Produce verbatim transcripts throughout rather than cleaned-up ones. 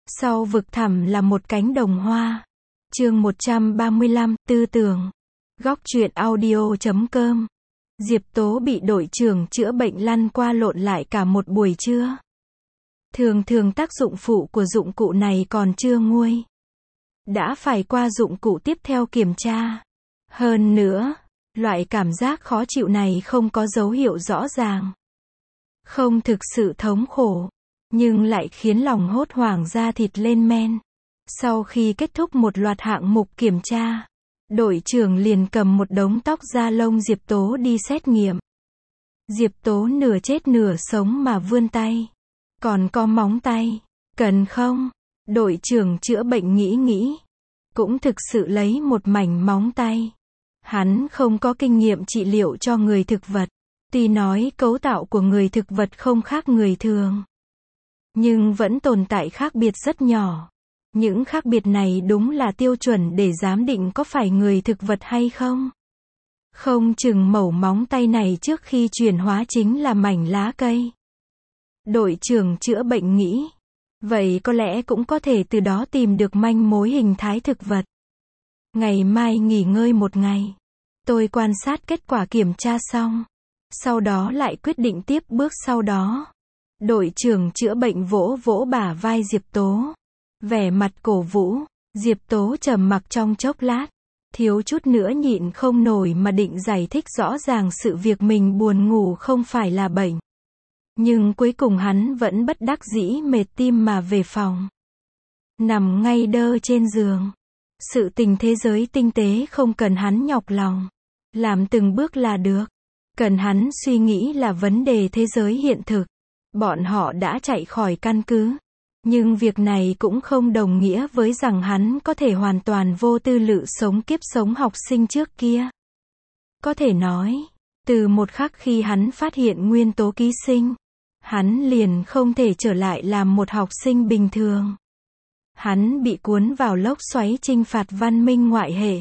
Sau vực thẳm là một cánh đồng hoa. Chương một trăm ba mươi lăm, tư tưởng. Góc truyện audio chấm com. Diệp Tố bị đội trưởng chữa bệnh lăn qua lộn lại cả một buổi trưa. Thường thường tác dụng phụ của dụng cụ này còn chưa nguôi. Đã phải qua dụng cụ tiếp theo kiểm tra. Hơn nữa, loại cảm giác khó chịu này không có dấu hiệu rõ ràng. Không thực sự thống khổ, nhưng lại khiến lòng hốt hoảng da thịt lên men. Sau khi kết thúc một loạt hạng mục kiểm tra, đội trưởng liền cầm một đống tóc da lông Diệp Tố đi xét nghiệm. Diệp Tố nửa chết nửa sống mà vươn tay. Còn có móng tay, cần không? Đội trưởng chữa bệnh nghĩ nghĩ. Cũng thực sự lấy một mảnh móng tay. Hắn không có kinh nghiệm trị liệu cho người thực vật. Tuy nói cấu tạo của người thực vật không khác người thường, nhưng vẫn tồn tại khác biệt rất nhỏ. Những khác biệt này đúng là tiêu chuẩn để giám định có phải người thực vật hay không. Không chừng mẩu móng tay này trước khi chuyển hóa chính là mảnh lá cây. Đội trưởng chữa bệnh nghĩ, vậy có lẽ cũng có thể từ đó tìm được manh mối hình thái thực vật. Ngày mai nghỉ ngơi một ngày. Tôi quan sát kết quả kiểm tra xong. Sau đó lại quyết định tiếp bước sau đó. Đội trưởng chữa bệnh vỗ vỗ bả vai Diệp Tố. Vẻ mặt cổ vũ. Diệp Tố trầm mặc trong chốc lát. Thiếu chút nữa nhịn không nổi mà định giải thích rõ ràng sự việc mình buồn ngủ không phải là bệnh. Nhưng cuối cùng hắn vẫn bất đắc dĩ mệt tim mà về phòng. Nằm ngay đơ trên giường. Sự tình thế giới tinh tế không cần hắn nhọc lòng. Làm từng bước là được. Cần hắn suy nghĩ là vấn đề thế giới hiện thực. Bọn họ đã chạy khỏi căn cứ. Nhưng việc này cũng không đồng nghĩa với rằng hắn có thể hoàn toàn vô tư lự sống kiếp sống học sinh trước kia. Có thể nói, từ một khắc khi hắn phát hiện nguyên tố ký sinh, hắn liền không thể trở lại làm một học sinh bình thường. Hắn bị cuốn vào lốc xoáy chinh phạt văn minh ngoại hệ.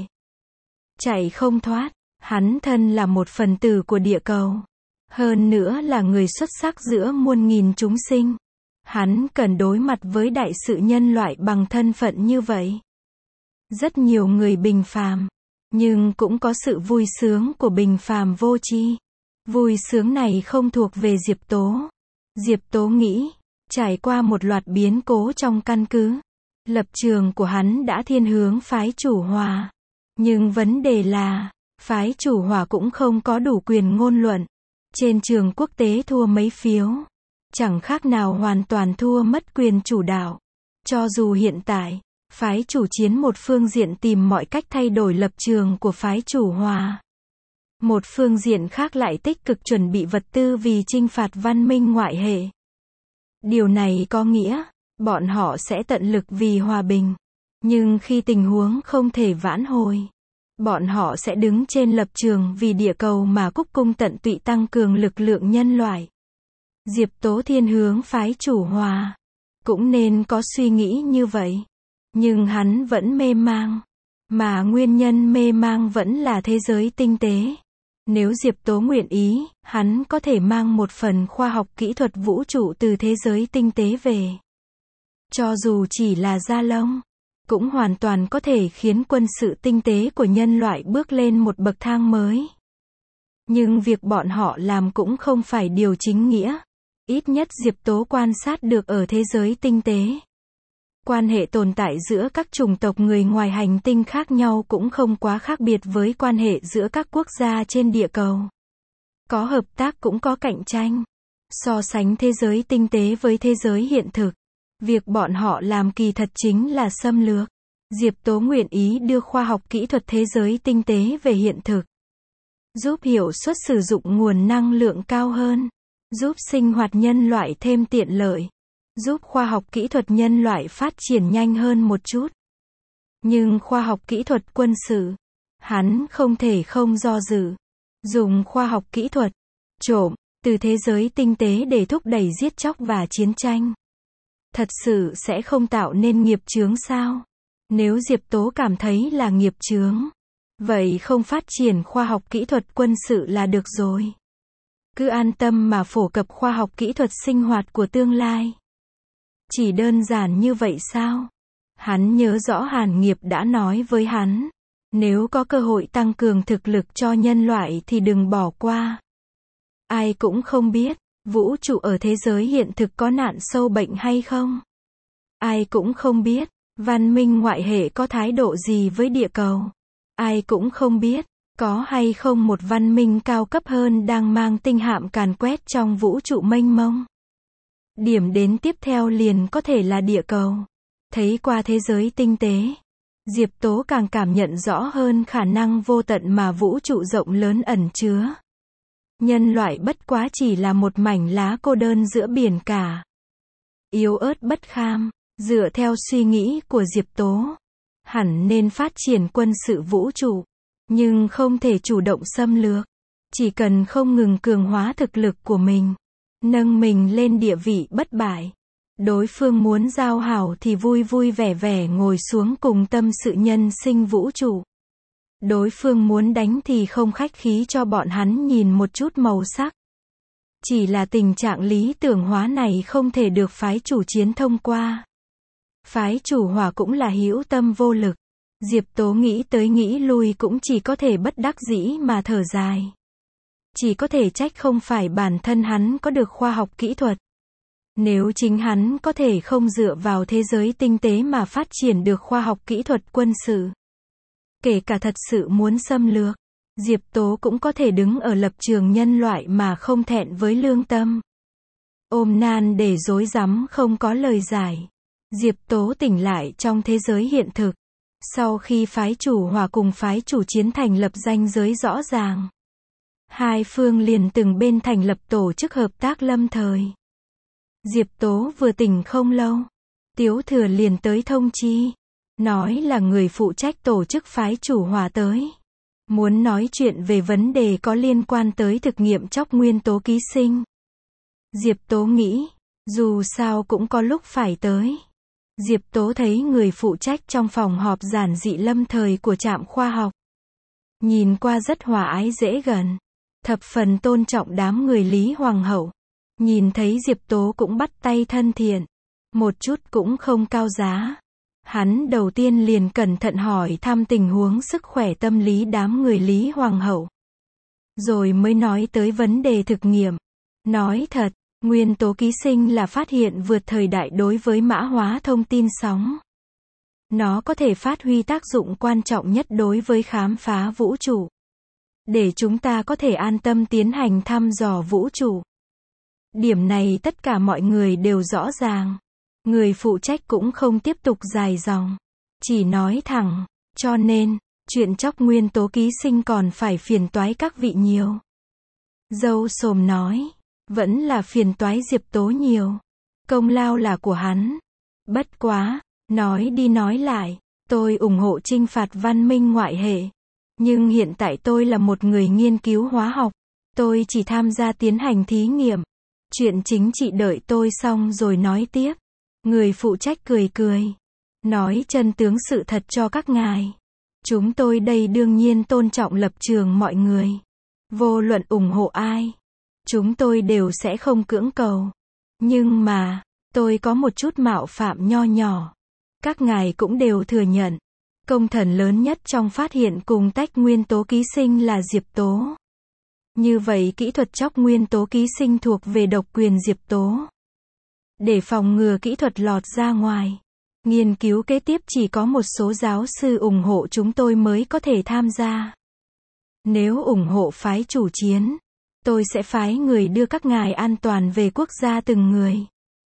Chạy không thoát. Hắn thân là một phần tử của địa cầu. Hơn nữa là người xuất sắc giữa muôn nghìn chúng sinh. Hắn cần đối mặt với đại sự nhân loại bằng thân phận như vậy. Rất nhiều người bình phàm. Nhưng cũng có sự vui sướng của bình phàm vô tri. Vui sướng này không thuộc về Diệp Tố. Diệp Tố nghĩ, trải qua một loạt biến cố trong căn cứ, lập trường của hắn đã thiên hướng phái chủ hòa. Nhưng vấn đề là, phái chủ hòa cũng không có đủ quyền ngôn luận. Trên trường quốc tế thua mấy phiếu. Chẳng khác nào hoàn toàn thua mất quyền chủ đạo. Cho dù hiện tại, phái chủ chiến một phương diện tìm mọi cách thay đổi lập trường của phái chủ hòa. Một phương diện khác lại tích cực chuẩn bị vật tư vì chinh phạt văn minh ngoại hệ. Điều này có nghĩa, bọn họ sẽ tận lực vì hòa bình. Nhưng khi tình huống không thể vãn hồi, bọn họ sẽ đứng trên lập trường vì địa cầu mà cúc cung tận tụy tăng cường lực lượng nhân loại. Diệp Tố thiên hướng phái chủ hòa. Cũng nên có suy nghĩ như vậy. Nhưng hắn vẫn mê mang. Mà nguyên nhân mê mang vẫn là thế giới tinh tế. Nếu Diệp Tố nguyện ý, hắn có thể mang một phần khoa học kỹ thuật vũ trụ từ thế giới tinh tế về. Cho dù chỉ là da lông, cũng hoàn toàn có thể khiến quân sự tinh tế của nhân loại bước lên một bậc thang mới. Nhưng việc bọn họ làm cũng không phải điều chính nghĩa. Ít nhất Diệp Tố quan sát được ở thế giới tinh tế. Quan hệ tồn tại giữa các chủng tộc người ngoài hành tinh khác nhau cũng không quá khác biệt với quan hệ giữa các quốc gia trên địa cầu. Có hợp tác cũng có cạnh tranh. So sánh thế giới tinh tế với thế giới hiện thực, việc bọn họ làm kỳ thật chính là xâm lược. Diệp Tố nguyện ý đưa khoa học kỹ thuật thế giới tinh tế về hiện thực. Giúp hiệu suất sử dụng nguồn năng lượng cao hơn. Giúp sinh hoạt nhân loại thêm tiện lợi. Giúp khoa học kỹ thuật nhân loại phát triển nhanh hơn một chút. Nhưng khoa học kỹ thuật quân sự, hắn không thể không do dự. Dùng khoa học kỹ thuật, trộm, từ thế giới tinh tế để thúc đẩy giết chóc và chiến tranh. Thật sự sẽ không tạo nên nghiệp chướng sao? Nếu Diệp Tố cảm thấy là nghiệp chướng, vậy không phát triển khoa học kỹ thuật quân sự là được rồi. Cứ an tâm mà phổ cập khoa học kỹ thuật sinh hoạt của tương lai. Chỉ đơn giản như vậy sao? Hắn nhớ rõ Hàn Nghiệp đã nói với hắn, nếu có cơ hội tăng cường thực lực cho nhân loại thì đừng bỏ qua. Ai cũng không biết, vũ trụ ở thế giới hiện thực có nạn sâu bệnh hay không? Ai cũng không biết, văn minh ngoại hệ có thái độ gì với địa cầu? Ai cũng không biết, có hay không một văn minh cao cấp hơn đang mang tinh hạm càn quét trong vũ trụ mênh mông? Điểm đến tiếp theo liền có thể là địa cầu. Thấy qua thế giới tinh tế, Diệp Tố càng cảm nhận rõ hơn khả năng vô tận mà vũ trụ rộng lớn ẩn chứa. Nhân loại bất quá chỉ là một mảnh lá cô đơn giữa biển cả. Yếu ớt bất kham, dựa theo suy nghĩ của Diệp Tố, hẳn nên phát triển quân sự vũ trụ, nhưng không thể chủ động xâm lược. Chỉ cần không ngừng cường hóa thực lực của mình, nâng mình lên địa vị bất bại. Đối phương muốn giao hảo thì vui vui vẻ vẻ ngồi xuống cùng tâm sự nhân sinh vũ trụ. Đối phương muốn đánh thì không khách khí cho bọn hắn nhìn một chút màu sắc. Chỉ là tình trạng lý tưởng hóa này không thể được phái chủ chiến thông qua. Phái chủ hỏa cũng là hữu tâm vô lực. Diệp Tố nghĩ tới nghĩ lui cũng chỉ có thể bất đắc dĩ mà thở dài. Chỉ có thể trách không phải bản thân hắn có được khoa học kỹ thuật. Nếu chính hắn có thể không dựa vào thế giới tinh tế mà phát triển được khoa học kỹ thuật quân sự, kể cả thật sự muốn xâm lược, Diệp Tố cũng có thể đứng ở lập trường nhân loại mà không thẹn với lương tâm. Ôm nan để rối rắm không có lời giải. Diệp Tố tỉnh lại trong thế giới hiện thực. Sau khi phái chủ hỏa cùng phái chủ chiến thành lập ranh giới rõ ràng, hai phương liền từng bên thành lập tổ chức hợp tác lâm thời. Diệp Tố vừa tỉnh không lâu, Tiếu Thừa liền tới thông chi, nói là người phụ trách tổ chức phái chủ hỏa tới. Muốn nói chuyện về vấn đề có liên quan tới thực nghiệm chóc nguyên tố ký sinh. Diệp Tố nghĩ, dù sao cũng có lúc phải tới. Diệp Tố thấy người phụ trách trong phòng họp giản dị lâm thời của trạm khoa học. Nhìn qua rất hòa ái dễ gần, thập phần tôn trọng đám người Lý Hoàng hậu. Nhìn thấy Diệp Tố cũng bắt tay thân thiện, một chút cũng không cao giá. Hắn đầu tiên liền cẩn thận hỏi thăm tình huống sức khỏe tâm lý đám người Lý Hoàng hậu. Rồi mới nói tới vấn đề thực nghiệm. Nói thật, nguyên tố ký sinh là phát hiện vượt thời đại đối với mã hóa thông tin sóng. Nó có thể phát huy tác dụng quan trọng nhất đối với khám phá vũ trụ. Để chúng ta có thể an tâm tiến hành thăm dò vũ trụ. Điểm này tất cả mọi người đều rõ ràng. Người phụ trách cũng không tiếp tục dài dòng. Chỉ nói thẳng, cho nên, chuyện chóc nguyên tố ký sinh còn phải phiền toái các vị nhiều. Dâu Sồm nói, vẫn là phiền toái Diệp Tố nhiều. Công lao là của hắn. Bất quá, nói đi nói lại, tôi ủng hộ chinh phạt văn minh ngoại hệ. Nhưng hiện tại tôi là một người nghiên cứu hóa học. Tôi chỉ tham gia tiến hành thí nghiệm. Chuyện chính trị đợi tôi xong rồi nói tiếp. Người phụ trách cười cười. Nói chân tướng sự thật cho các ngài. Chúng tôi đây đương nhiên tôn trọng lập trường mọi người. Vô luận ủng hộ ai, chúng tôi đều sẽ không cưỡng cầu. Nhưng mà, tôi có một chút mạo phạm nho nhỏ. Các ngài cũng đều thừa nhận. Công thần lớn nhất trong phát hiện cùng tách nguyên tố ký sinh là Diệp Tố. Như vậy kỹ thuật chóc nguyên tố ký sinh thuộc về độc quyền Diệp Tố. Để phòng ngừa kỹ thuật lọt ra ngoài, nghiên cứu kế tiếp chỉ có một số giáo sư ủng hộ chúng tôi mới có thể tham gia. Nếu ủng hộ phái chủ chiến, tôi sẽ phái người đưa các ngài an toàn về quốc gia từng người.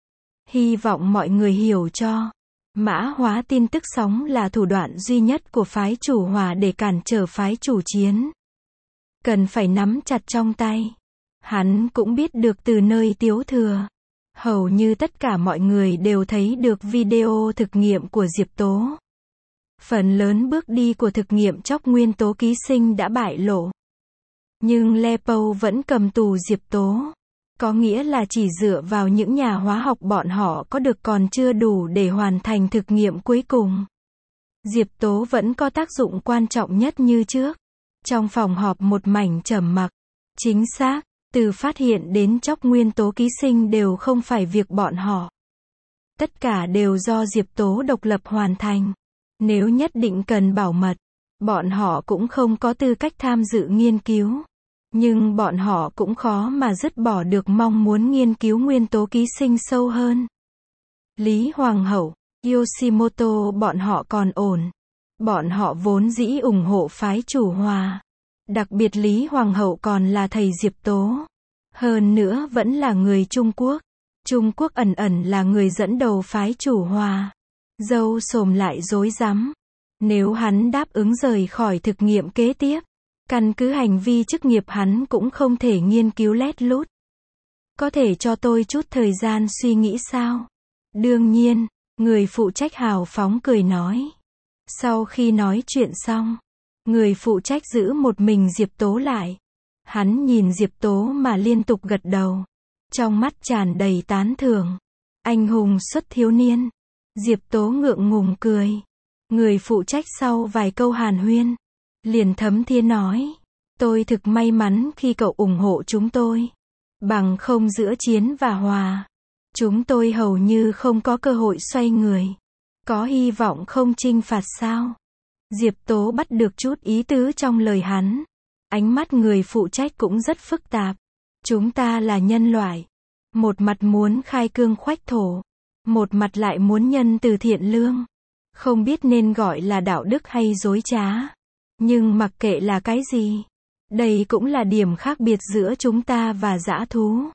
Hy vọng mọi người hiểu cho. Mã hóa tin tức sóng là thủ đoạn duy nhất của phái chủ hỏa để cản trở phái chủ chiến. Cần phải nắm chặt trong tay. Hắn cũng biết được từ nơi Tiếu Thừa. Hầu như tất cả mọi người đều thấy được video thực nghiệm của Diệp Tố. Phần lớn bước đi của thực nghiệm chóc nguyên tố ký sinh đã bại lộ. Nhưng Lepo vẫn cầm tù Diệp Tố. Có nghĩa là chỉ dựa vào những nhà hóa học bọn họ có được còn chưa đủ để hoàn thành thực nghiệm cuối cùng. Diệp Tố vẫn có tác dụng quan trọng nhất như trước. Trong phòng họp một mảnh trầm mặc. Chính xác, từ phát hiện đến chóc nguyên tố ký sinh đều không phải việc bọn họ. Tất cả đều do Diệp Tố độc lập hoàn thành. Nếu nhất định cần bảo mật, bọn họ cũng không có tư cách tham dự nghiên cứu. Nhưng bọn họ cũng khó mà dứt bỏ được mong muốn nghiên cứu nguyên tố ký sinh sâu hơn. Lý Hoàng hậu, Yoshimoto bọn họ còn ổn. Bọn họ vốn dĩ ủng hộ phái chủ hòa. Đặc biệt Lý Hoàng hậu còn là thầy Diệp Tố. Hơn nữa vẫn là người Trung Quốc. Trung Quốc ẩn ẩn là người dẫn đầu phái chủ hòa. Dâu xồm lại rối rắm. Nếu hắn đáp ứng rời khỏi thực nghiệm kế tiếp, căn cứ hành vi chức nghiệp hắn cũng không thể nghiên cứu lét lút. Có thể cho tôi chút thời gian suy nghĩ sao? Đương nhiên, người phụ trách hào phóng cười nói. Sau khi nói chuyện xong, người phụ trách giữ một mình Diệp Tố lại. Hắn nhìn Diệp Tố mà liên tục gật đầu. Trong mắt tràn đầy tán thưởng. Anh hùng xuất thiếu niên. Diệp Tố ngượng ngùng cười. Người phụ trách sau vài câu hàn huyên, liền thấm thía nói. Tôi thực may mắn khi cậu ủng hộ chúng tôi. Bằng không giữa chiến và hòa, chúng tôi hầu như không có cơ hội xoay người. Có hy vọng không trinh phạt sao? Diệp Tố bắt được chút ý tứ trong lời hắn. Ánh mắt người phụ trách cũng rất phức tạp. Chúng ta là nhân loại. Một mặt muốn khai cương khoách thổ. Một mặt lại muốn nhân từ thiện lương. Không biết nên gọi là đạo đức hay dối trá. Nhưng mặc kệ là cái gì, đây cũng là điểm khác biệt giữa chúng ta và dã thú.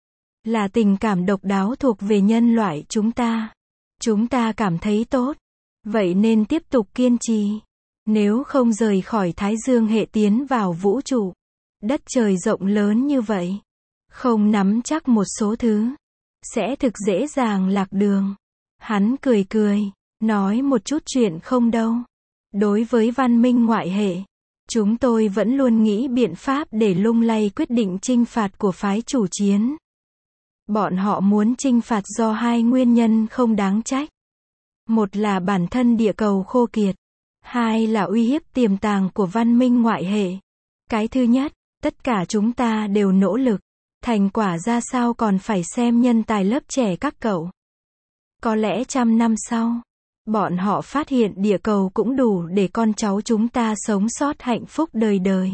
Là tình cảm độc đáo thuộc về nhân loại chúng ta. Chúng ta cảm thấy tốt. Vậy nên tiếp tục kiên trì. Nếu không rời khỏi Thái Dương hệ tiến vào vũ trụ. Đất trời rộng lớn như vậy. Không nắm chắc một số thứ. Sẽ thực dễ dàng lạc đường. Hắn cười cười. Nói một chút chuyện không đâu. Đối với văn minh ngoại hệ, chúng tôi vẫn luôn nghĩ biện pháp để lung lay quyết định chinh phạt của phái chủ chiến. Bọn họ muốn chinh phạt do hai nguyên nhân không đáng trách. Một là bản thân địa cầu khô kiệt. Hai là uy hiếp tiềm tàng của văn minh ngoại hệ. Cái thứ nhất, tất cả chúng ta đều nỗ lực. Thành quả ra sao còn phải xem nhân tài lớp trẻ các cậu. Có lẽ trăm năm sau, bọn họ phát hiện địa cầu cũng đủ để con cháu chúng ta sống sót hạnh phúc đời đời.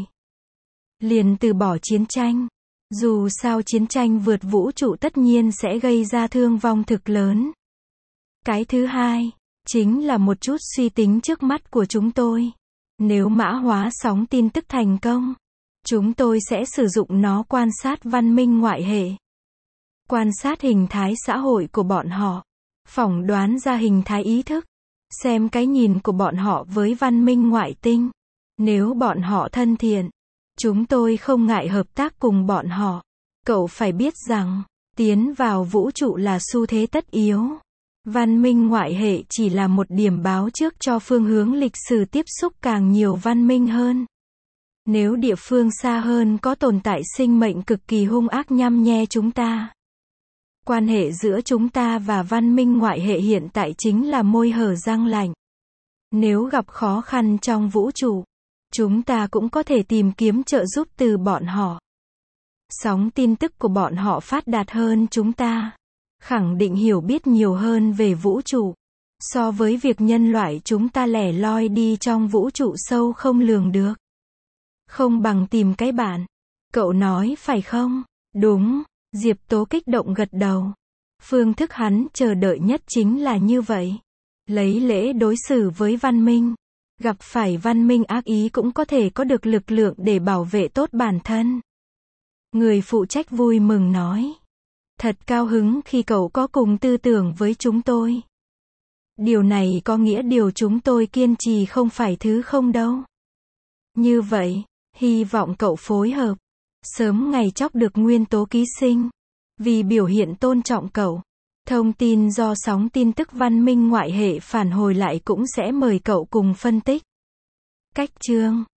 Liền từ bỏ chiến tranh. Dù sao chiến tranh vượt vũ trụ tất nhiên sẽ gây ra thương vong thực lớn. Cái thứ hai, chính là một chút suy tính trước mắt của chúng tôi. Nếu mã hóa sóng tin tức thành công, chúng tôi sẽ sử dụng nó quan sát văn minh ngoại hệ. Quan sát hình thái xã hội của bọn họ. Phỏng đoán ra hình thái ý thức. Xem cái nhìn của bọn họ với văn minh ngoại tinh. Nếu bọn họ thân thiện, chúng tôi không ngại hợp tác cùng bọn họ. Cậu phải biết rằng, tiến vào vũ trụ là xu thế tất yếu. Văn minh ngoại hệ chỉ là một điểm báo trước cho phương hướng lịch sử tiếp xúc càng nhiều văn minh hơn. Nếu địa phương xa hơn có tồn tại sinh mệnh cực kỳ hung ác nhăm nhe chúng ta. Quan hệ giữa chúng ta và văn minh ngoại hệ hiện tại chính là môi hở răng lạnh. Nếu gặp khó khăn trong vũ trụ, chúng ta cũng có thể tìm kiếm trợ giúp từ bọn họ. Sóng tin tức của bọn họ phát đạt hơn chúng ta. Khẳng định hiểu biết nhiều hơn về vũ trụ. So với việc nhân loại chúng ta lẻ loi đi trong vũ trụ sâu không lường được. Không bằng tìm cái bạn. Cậu nói phải không? Đúng. Diệp Tố kích động gật đầu. Phương thức hắn chờ đợi nhất chính là như vậy. Lấy lễ đối xử với văn minh. Gặp phải văn minh ác ý cũng có thể có được lực lượng để bảo vệ tốt bản thân. Người phụ trách vui mừng nói. Thật cao hứng khi cậu có cùng tư tưởng với chúng tôi. Điều này có nghĩa điều chúng tôi kiên trì không phải thứ không đâu. Như vậy, hy vọng cậu phối hợp. Sớm ngày chóc được nguyên tố ký sinh. Vì biểu hiện tôn trọng cậu. Thông tin do sóng tin tức văn minh ngoại hệ phản hồi lại cũng sẽ mời cậu cùng phân tích. Cách chương